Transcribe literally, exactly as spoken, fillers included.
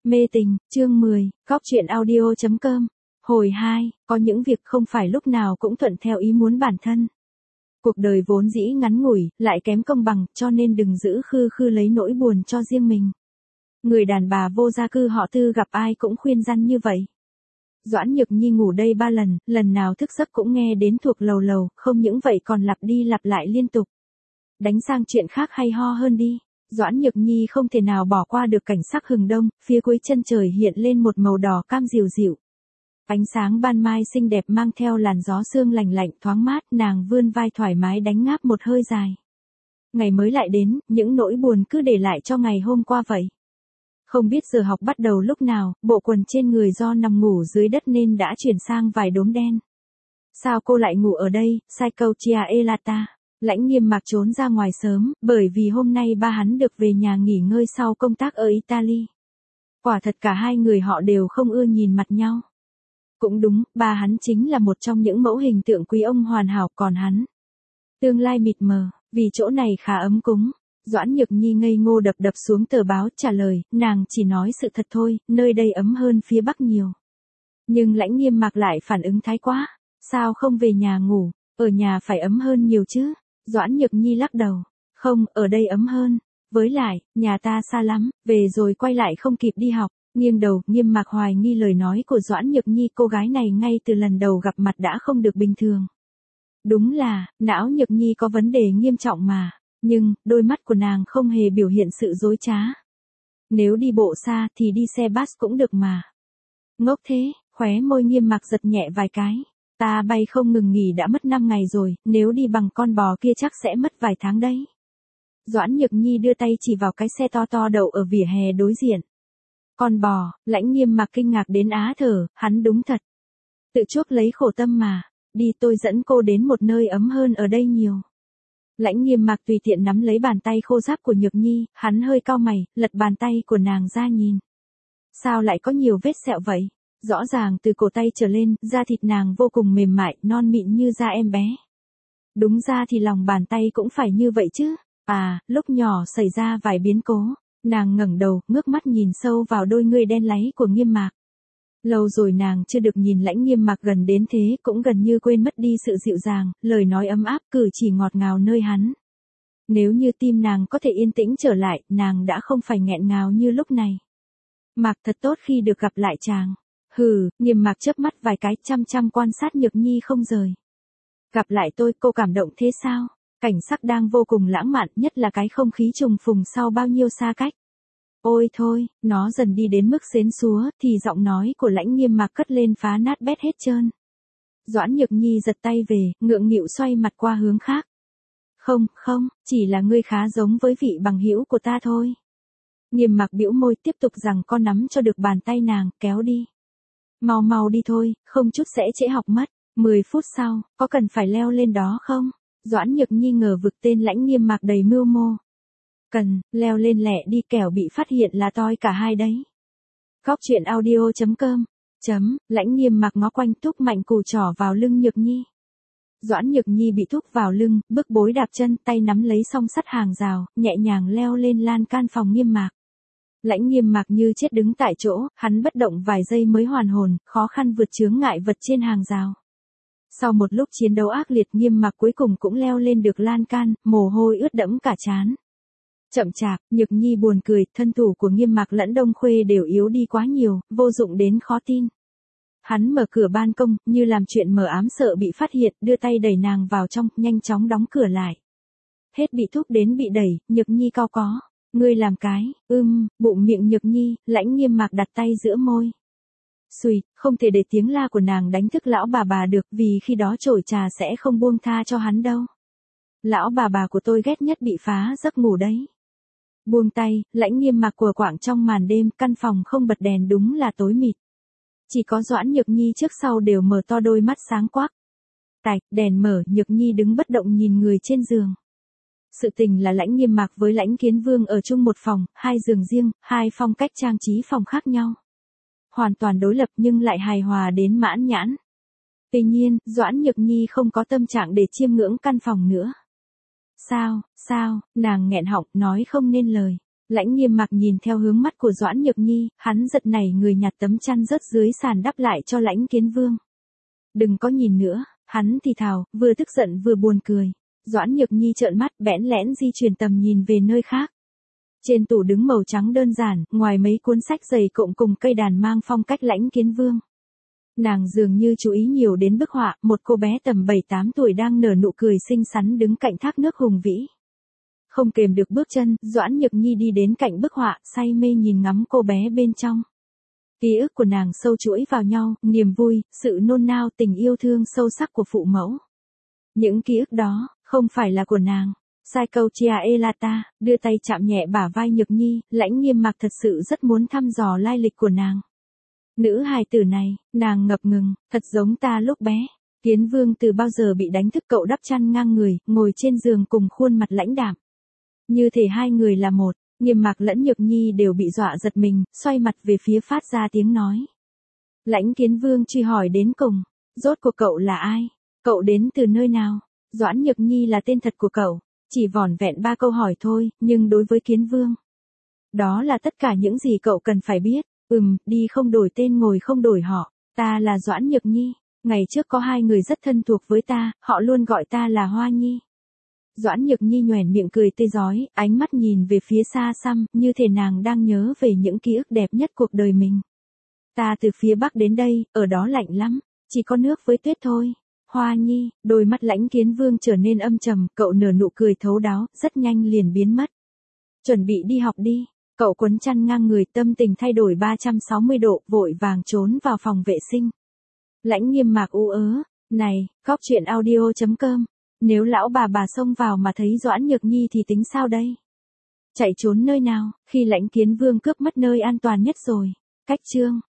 Mê tình, chương mười, góc chuyện audio.com. Hồi hai, có những việc không phải lúc nào cũng thuận theo ý muốn bản thân. Cuộc đời vốn dĩ ngắn ngủi, lại kém công bằng, cho nên đừng giữ khư khư lấy nỗi buồn cho riêng mình. Người đàn bà vô gia cư họ Tư gặp ai cũng khuyên răn như vậy. Doãn Nhược Nhi ngủ đây ba lần, lần nào thức giấc cũng nghe đến thuộc lầu lầu, không những vậy còn lặp đi lặp lại liên tục. Đánh sang chuyện khác hay ho hơn đi. Doãn Nhược Nhi không thể nào bỏ qua được cảnh sắc hừng đông, phía cuối chân trời hiện lên một màu đỏ cam dịu dịu. Ánh sáng ban mai xinh đẹp mang theo làn gió sương lành lạnh thoáng mát, nàng vươn vai thoải mái đánh ngáp một hơi dài. Ngày mới lại đến, những nỗi buồn cứ để lại cho ngày hôm qua vậy. Không biết giờ học bắt đầu lúc nào, bộ quần trên người do nằm ngủ dưới đất nên đã chuyển sang vài đốm đen. Sao cô lại ngủ ở đây, Psychotia Elata? Lãnh Nghiêm Mạc trốn ra ngoài sớm, bởi vì hôm nay ba hắn được về nhà nghỉ ngơi sau công tác ở Italy. Quả thật cả hai người họ đều không ưa nhìn mặt nhau. Cũng đúng, ba hắn chính là một trong những mẫu hình tượng quý ông hoàn hảo, còn hắn tương lai mịt mờ, vì chỗ này khá ấm cúng. Doãn Nhược Nhi ngây ngô đập đập xuống tờ báo trả lời, nàng chỉ nói sự thật thôi, nơi đây ấm hơn phía Bắc nhiều. Nhưng Lãnh Nghiêm Mạc lại phản ứng thái quá, sao không về nhà ngủ, ở nhà phải ấm hơn nhiều chứ. Doãn Nhược Nhi lắc đầu, không, ở đây ấm hơn, với lại, nhà ta xa lắm, về rồi quay lại không kịp đi học. Nghiêng đầu, Nghiêm Mạc hoài nghi lời nói của Doãn Nhược Nhi, cô gái này ngay từ lần đầu gặp mặt đã không được bình thường. Đúng là, não Nhược Nhi có vấn đề nghiêm trọng mà, nhưng, đôi mắt của nàng không hề biểu hiện sự dối trá. Nếu đi bộ xa thì đi xe bus cũng được mà. Ngốc thế, khóe môi Nghiêm Mạc giật nhẹ vài cái. Ta bay không ngừng nghỉ đã mất năm ngày rồi, nếu đi bằng con bò kia chắc sẽ mất vài tháng đấy. Doãn Nhược Nhi đưa tay chỉ vào cái xe to to đậu ở vỉa hè đối diện. Con bò, Lãnh Nghiêm Mạc kinh ngạc đến á thở, hắn đúng thật. Tự chuốc lấy khổ tâm mà, đi tôi dẫn cô đến một nơi ấm hơn ở đây nhiều. Lãnh Nghiêm Mạc tùy tiện nắm lấy bàn tay khô ráp của Nhược Nhi, hắn hơi cau mày, lật bàn tay của nàng ra nhìn. Sao lại có nhiều vết sẹo vậy? Rõ ràng từ cổ tay trở lên, da thịt nàng vô cùng mềm mại, non mịn như da em bé. Đúng ra thì lòng bàn tay cũng phải như vậy chứ. À, lúc nhỏ xảy ra vài biến cố. Nàng ngẩng đầu, ngước mắt nhìn sâu vào đôi ngươi đen láy của Nghiêm Mạc. Lâu rồi nàng chưa được nhìn Lãnh Nghiêm Mạc gần đến thế, cũng gần như quên mất đi sự dịu dàng, lời nói ấm áp, cử chỉ ngọt ngào nơi hắn. Nếu như tim nàng có thể yên tĩnh trở lại, nàng đã không phải nghẹn ngào như lúc này. Mạc thật tốt khi được gặp lại chàng. Hừ, Nghiêm Mạc chớp mắt vài cái, chăm chăm quan sát Nhược Nhi không rời. Gặp lại tôi, cô cảm động thế sao? Cảnh sắc đang vô cùng lãng mạn, nhất là cái không khí trùng phùng sau bao nhiêu xa cách. Ôi thôi, nó dần đi đến mức xến xúa, thì giọng nói của Lãnh Nghiêm Mạc cất lên phá nát bét hết trơn. Doãn Nhược Nhi giật tay về, ngượng nghịu xoay mặt qua hướng khác. Không, không, chỉ là ngươi khá giống với vị bằng hữu của ta thôi. Nghiêm Mạc bĩu môi tiếp tục rằng con nắm cho được bàn tay nàng, kéo đi. Mau mau đi thôi, không chút sẽ trễ học mất. Mười phút sau, có cần phải leo lên đó không? Doãn Nhược Nhi ngờ vực tên Lãnh Nghiêm Mạc đầy mưu mô. Cần, leo lên lẹ đi kẻo bị phát hiện là toi cả hai đấy. Góc chuyện audio.com. Chấm, Lãnh Nghiêm Mạc ngó quanh thúc mạnh cù trỏ vào lưng Nhược Nhi. Doãn Nhược Nhi bị thúc vào lưng, bức bối đạp chân, tay nắm lấy song sắt hàng rào, nhẹ nhàng leo lên lan can phòng Nghiêm Mạc. Lãnh Nghiêm Mạc như chết đứng tại chỗ, hắn bất động vài giây mới hoàn hồn, khó khăn vượt chướng ngại vật trên hàng rào. Sau một lúc chiến đấu ác liệt, Nghiêm Mạc cuối cùng cũng leo lên được lan can, mồ hôi ướt đẫm cả trán. Chậm chạp, Nhược Nhi buồn cười, thân thủ của Nghiêm Mạc lẫn Đông Khuê đều yếu đi quá nhiều, vô dụng đến khó tin. Hắn mở cửa ban công, như làm chuyện mờ ám sợ bị phát hiện, đưa tay đẩy nàng vào trong, nhanh chóng đóng cửa lại. Hết bị thúc đến bị đẩy, Nhược Nhi cau có. Ngươi làm cái, ưm, bụng miệng Nhược Nhi, Lãnh Nghiêm Mạc đặt tay giữa môi. Xùi, không thể để tiếng la của nàng đánh thức lão bà bà được, vì khi đó chổi trà sẽ không buông tha cho hắn đâu. Lão bà bà của tôi ghét nhất bị phá giấc ngủ đấy. Buông tay, Lãnh Nghiêm Mạc của quạng trong màn đêm, căn phòng không bật đèn đúng là tối mịt. Chỉ có Doãn Nhược Nhi trước sau đều mở to đôi mắt sáng quắc. Tạch, đèn mở, Nhược Nhi đứng bất động nhìn người trên giường. Sự tình là Lãnh Nghiêm Mạc với Lãnh Kiến Vương ở chung một phòng, hai giường riêng, hai phong cách trang trí phòng khác nhau. Hoàn toàn đối lập nhưng lại hài hòa đến mãn nhãn. Tuy nhiên, Doãn Nhược Nhi không có tâm trạng để chiêm ngưỡng căn phòng nữa. Sao, sao, nàng nghẹn họng, nói không nên lời. Lãnh Nghiêm Mặc nhìn theo hướng mắt của Doãn Nhược Nhi, hắn giật nảy người nhặt tấm chăn rớt dưới sàn đắp lại cho Lãnh Kiến Vương. Đừng có nhìn nữa, hắn thì thào, vừa tức giận vừa buồn cười. Doãn Nhược Nhi trợn mắt bẽn lẽn di chuyển tầm nhìn về nơi khác. Trên tủ đứng màu trắng đơn giản, ngoài mấy cuốn sách dày cộm cùng cây đàn mang phong cách Lãnh Kiến Vương. Nàng dường như chú ý nhiều đến bức họa, một cô bé tầm bảy tám tuổi đang nở nụ cười xinh xắn đứng cạnh thác nước hùng vĩ. Không kềm được bước chân, Doãn Nhược Nhi đi đến cạnh bức họa, say mê nhìn ngắm cô bé bên trong. Ký ức của nàng sâu chuỗi vào nhau, niềm vui, sự nôn nao, tình yêu thương sâu sắc của phụ mẫu. Những ký ức đó, không phải là của nàng. Sai câu chia elata, đưa tay chạm nhẹ bả vai Nhược Nhi, Lãnh Nghiêm Mặc thật sự rất muốn thăm dò lai lịch của nàng. Nữ hài tử này, nàng ngập ngừng, thật giống ta lúc bé. Kiến Vương từ bao giờ bị đánh thức cậu đắp chăn ngang người, ngồi trên giường cùng khuôn mặt lãnh đạm. Như thể hai người là một, Nghiêm Mặc lẫn Nhược Nhi đều bị dọa giật mình, xoay mặt về phía phát ra tiếng nói. Lãnh Kiến Vương truy hỏi đến cùng, rốt cuộc cậu là ai? Cậu đến từ nơi nào? Doãn Nhược Nhi là tên thật của cậu, chỉ vỏn vẹn ba câu hỏi thôi, nhưng đối với Kiến Vương, đó là tất cả những gì cậu cần phải biết. Ừm, đi không đổi tên ngồi không đổi họ, ta là Doãn Nhược Nhi, ngày trước có hai người rất thân thuộc với ta, họ luôn gọi ta là Hoa Nhi. Doãn Nhược Nhi nhoẻn miệng cười tươi rói, ánh mắt nhìn về phía xa xăm, như thể nàng đang nhớ về những ký ức đẹp nhất cuộc đời mình. Ta từ phía Bắc đến đây, ở đó lạnh lắm, chỉ có nước với tuyết thôi. Hoa Nhi, đôi mắt Lãnh Kiến Vương trở nên âm trầm, cậu nở nụ cười thấu đáo, rất nhanh liền biến mất. Chuẩn bị đi học đi. Cậu quấn chăn ngang người, tâm tình thay đổi ba trăm sáu mươi độ, vội vàng trốn vào phòng vệ sinh. Lãnh Nghiêm Mặc u ớ, này, cóc truyện audio chấm com, nếu lão bà bà xông vào mà thấy Doãn Nhược Nhi thì tính sao đây? Chạy trốn nơi nào, khi Lãnh Kiến Vương cướp mất nơi an toàn nhất rồi. Cách chương